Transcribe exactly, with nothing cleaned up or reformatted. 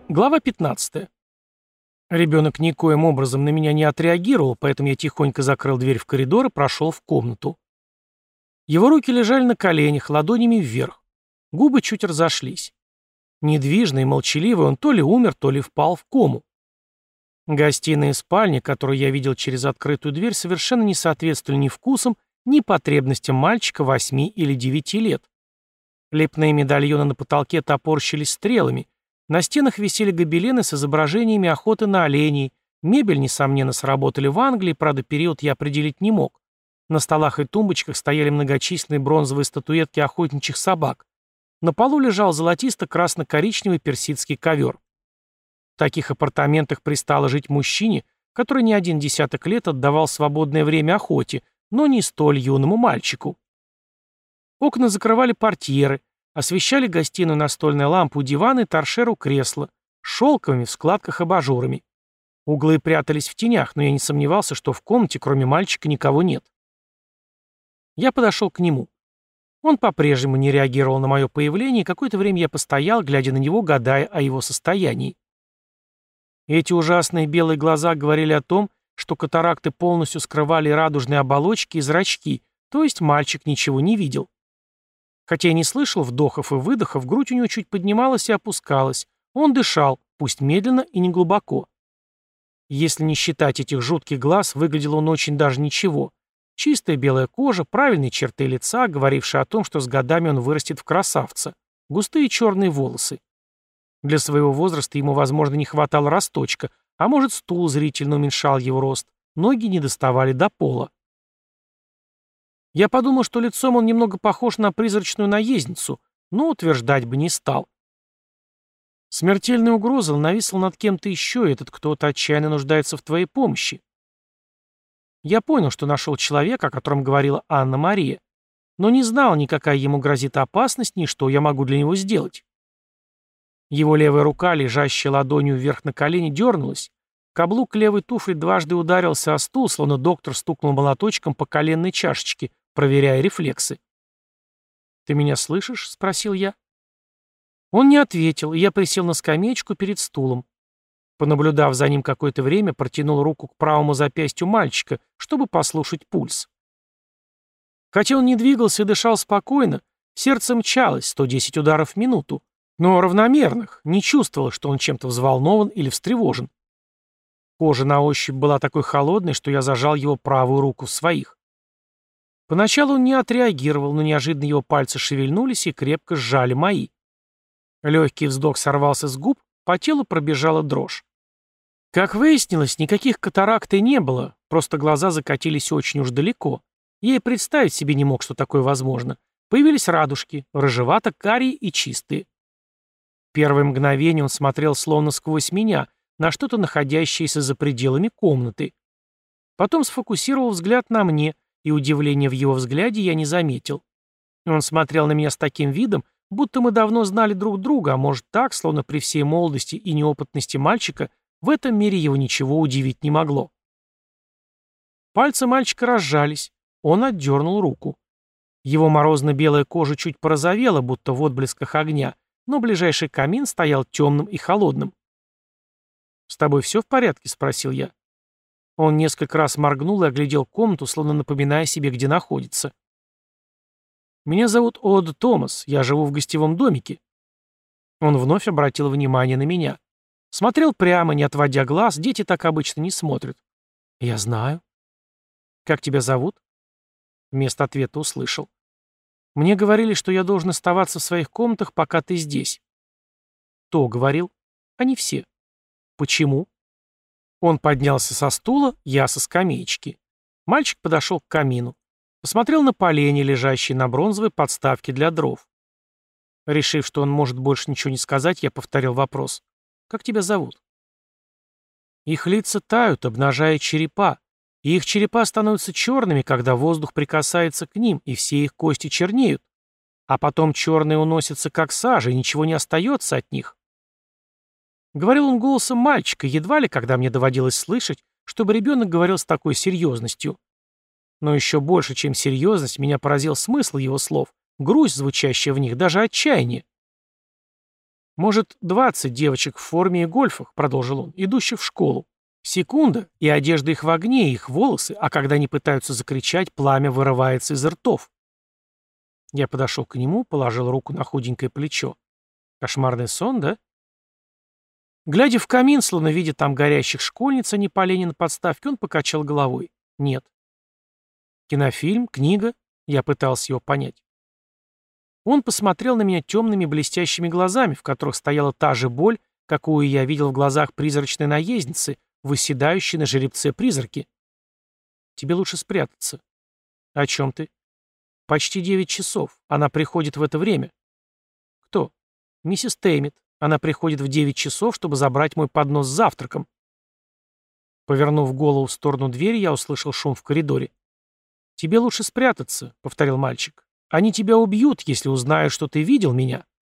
Глава пятнадцатая. Ребенок никоим образом на меня не отреагировал, поэтому я тихонько закрыл дверь в коридор и прошел в комнату. Его руки лежали на коленях, ладонями вверх. Губы чуть разошлись. Недвижный и молчаливый, он то ли умер, то ли впал в кому. Гостиная и спальня, которую я видел через открытую дверь, совершенно не соответствовали ни вкусам, ни потребностям мальчика восьми или девяти лет. Лепные медальоны на потолке топорщились стрелами. На стенах висели гобелены с изображениями охоты на оленей. Мебель, несомненно, сработали в Англии, правда, период я определить не мог. На столах и тумбочках стояли многочисленные бронзовые статуэтки охотничьих собак. На полу лежал золотисто-красно-коричневый персидский ковер. В таких апартаментах пристало жить мужчине, который не один десяток лет отдавал свободное время охоте, но не столь юному мальчику. Окна закрывали портьеры, освещали гостиную настольная лампа у дивана и торшер у кресла, шелковыми в складках абажурами. Углы прятались в тенях, но я не сомневался, что в комнате, кроме мальчика, никого нет. Я подошел к нему. Он по-прежнему не реагировал на мое появление, и какое-то время я постоял, глядя на него, гадая о его состоянии. Эти ужасные белые глаза говорили о том, что катаракты полностью скрывали радужные оболочки и зрачки, то есть мальчик ничего не видел. Хотя я не слышал вдохов и выдохов, грудь у него чуть поднималась и опускалась. Он дышал, пусть медленно и неглубоко. Если не считать этих жутких глаз, выглядел он очень даже ничего. Чистая белая кожа, правильные черты лица, говорившие о том, что с годами он вырастет в красавца. Густые черные волосы. Для своего возраста ему, возможно, не хватало росточка, а может, стул зрительно уменьшал его рост. Ноги не доставали до пола. Я подумал, что лицом он немного похож на призрачную наездницу, но утверждать бы не стал. Смертельная угроза нависла над кем-то еще, и этот кто-то отчаянно нуждается в твоей помощи. Я понял, что нашел человека, о котором говорила Анна-Мария, но не знал ни какая ему грозит опасность, ни что я могу для него сделать. Его левая рука, лежащая ладонью вверх на колени, дернулась. Каблук левой туфли дважды ударился о стул, словно доктор стукнул молоточком по коленной чашечке, проверяя рефлексы. «Ты меня слышишь?» — спросил я. Он не ответил, и я присел на скамеечку перед стулом. Понаблюдав за ним какое-то время, протянул руку к правому запястью мальчика, чтобы послушать пульс. Хотя он не двигался и дышал спокойно, сердце мчалось, сто десять ударов в минуту, но равномерных, не чувствовал, что он чем-то взволнован или встревожен. Кожа на ощупь была такой холодной, что я зажал его правую руку в своих. Поначалу он не отреагировал, но неожиданно его пальцы шевельнулись и крепко сжали мои. Легкий вздох сорвался с губ, по телу пробежала дрожь. Как выяснилось, никаких катаракт и не было, просто глаза закатились очень уж далеко. Я и представить себе не мог, что такое возможно. Появились радужки, рыжевато-карие и чистые. Первое мгновение он смотрел словно сквозь меня, на что-то находящееся за пределами комнаты. Потом сфокусировал взгляд на мне, и удивления в его взгляде я не заметил. Он смотрел на меня с таким видом, будто мы давно знали друг друга, а может так, словно при всей молодости и неопытности мальчика, в этом мире его ничего удивить не могло. Пальцы мальчика разжались, он отдернул руку. Его морозно-белая кожа чуть порозовела, будто в отблесках огня, но ближайший камин стоял темным и холодным. «С тобой все в порядке?» — спросил я. Он несколько раз моргнул и оглядел комнату, словно напоминая себе, где находится. «Меня зовут Од Томас, я живу в гостевом домике». Он вновь обратил внимание на меня. Смотрел прямо, не отводя глаз, дети так обычно не смотрят. «Я знаю». «Как тебя зовут?» Вместо ответа услышал. «Мне говорили, что я должен оставаться в своих комнатах, пока ты здесь». «Кто говорил?» «Они все». «Почему?» Он поднялся со стула, я со скамеечки. Мальчик подошел к камину. Посмотрел на поленья, лежащие на бронзовой подставке для дров. Решив, что он может больше ничего не сказать, я повторил вопрос. «Как тебя зовут?» Их лица тают, обнажая черепа, и их черепа становятся черными, когда воздух прикасается к ним, и все их кости чернеют. А потом черные уносятся, как сажа, и ничего не остается от них. Говорил он голосом мальчика, едва ли, когда мне доводилось слышать, чтобы ребенок говорил с такой серьезностью. Но еще больше, чем серьезность, меня поразил смысл его слов, грусть, звучащая в них, даже отчаяние. Может, двадцать девочек в форме и гольфах, продолжил он, идущих в школу. Секунда, и одежда их в огне, и их волосы, а когда они пытаются закричать, пламя вырывается из ртов. Я подошел к нему, положил руку на худенькое плечо. Кошмарный сон, да? Глядя в камин, словно видя там горящих школьниц, а не поленья на подставке, он покачал головой. Нет. Кинофильм, книга? Я пытался его понять. Он посмотрел на меня темными блестящими глазами, в которых стояла та же боль, какую я видел в глазах призрачной наездницы, выседающей на жеребце призраки. Тебе лучше спрятаться. О чем ты? Почти девять часов. Она приходит в это время. Кто? Миссис Теймит. Она приходит в девять часов, чтобы забрать мой поднос с завтраком. Повернув голову в сторону двери, я услышал шум в коридоре. «Тебе лучше спрятаться», — повторил мальчик. «Они тебя убьют, если узнают, что ты видел меня».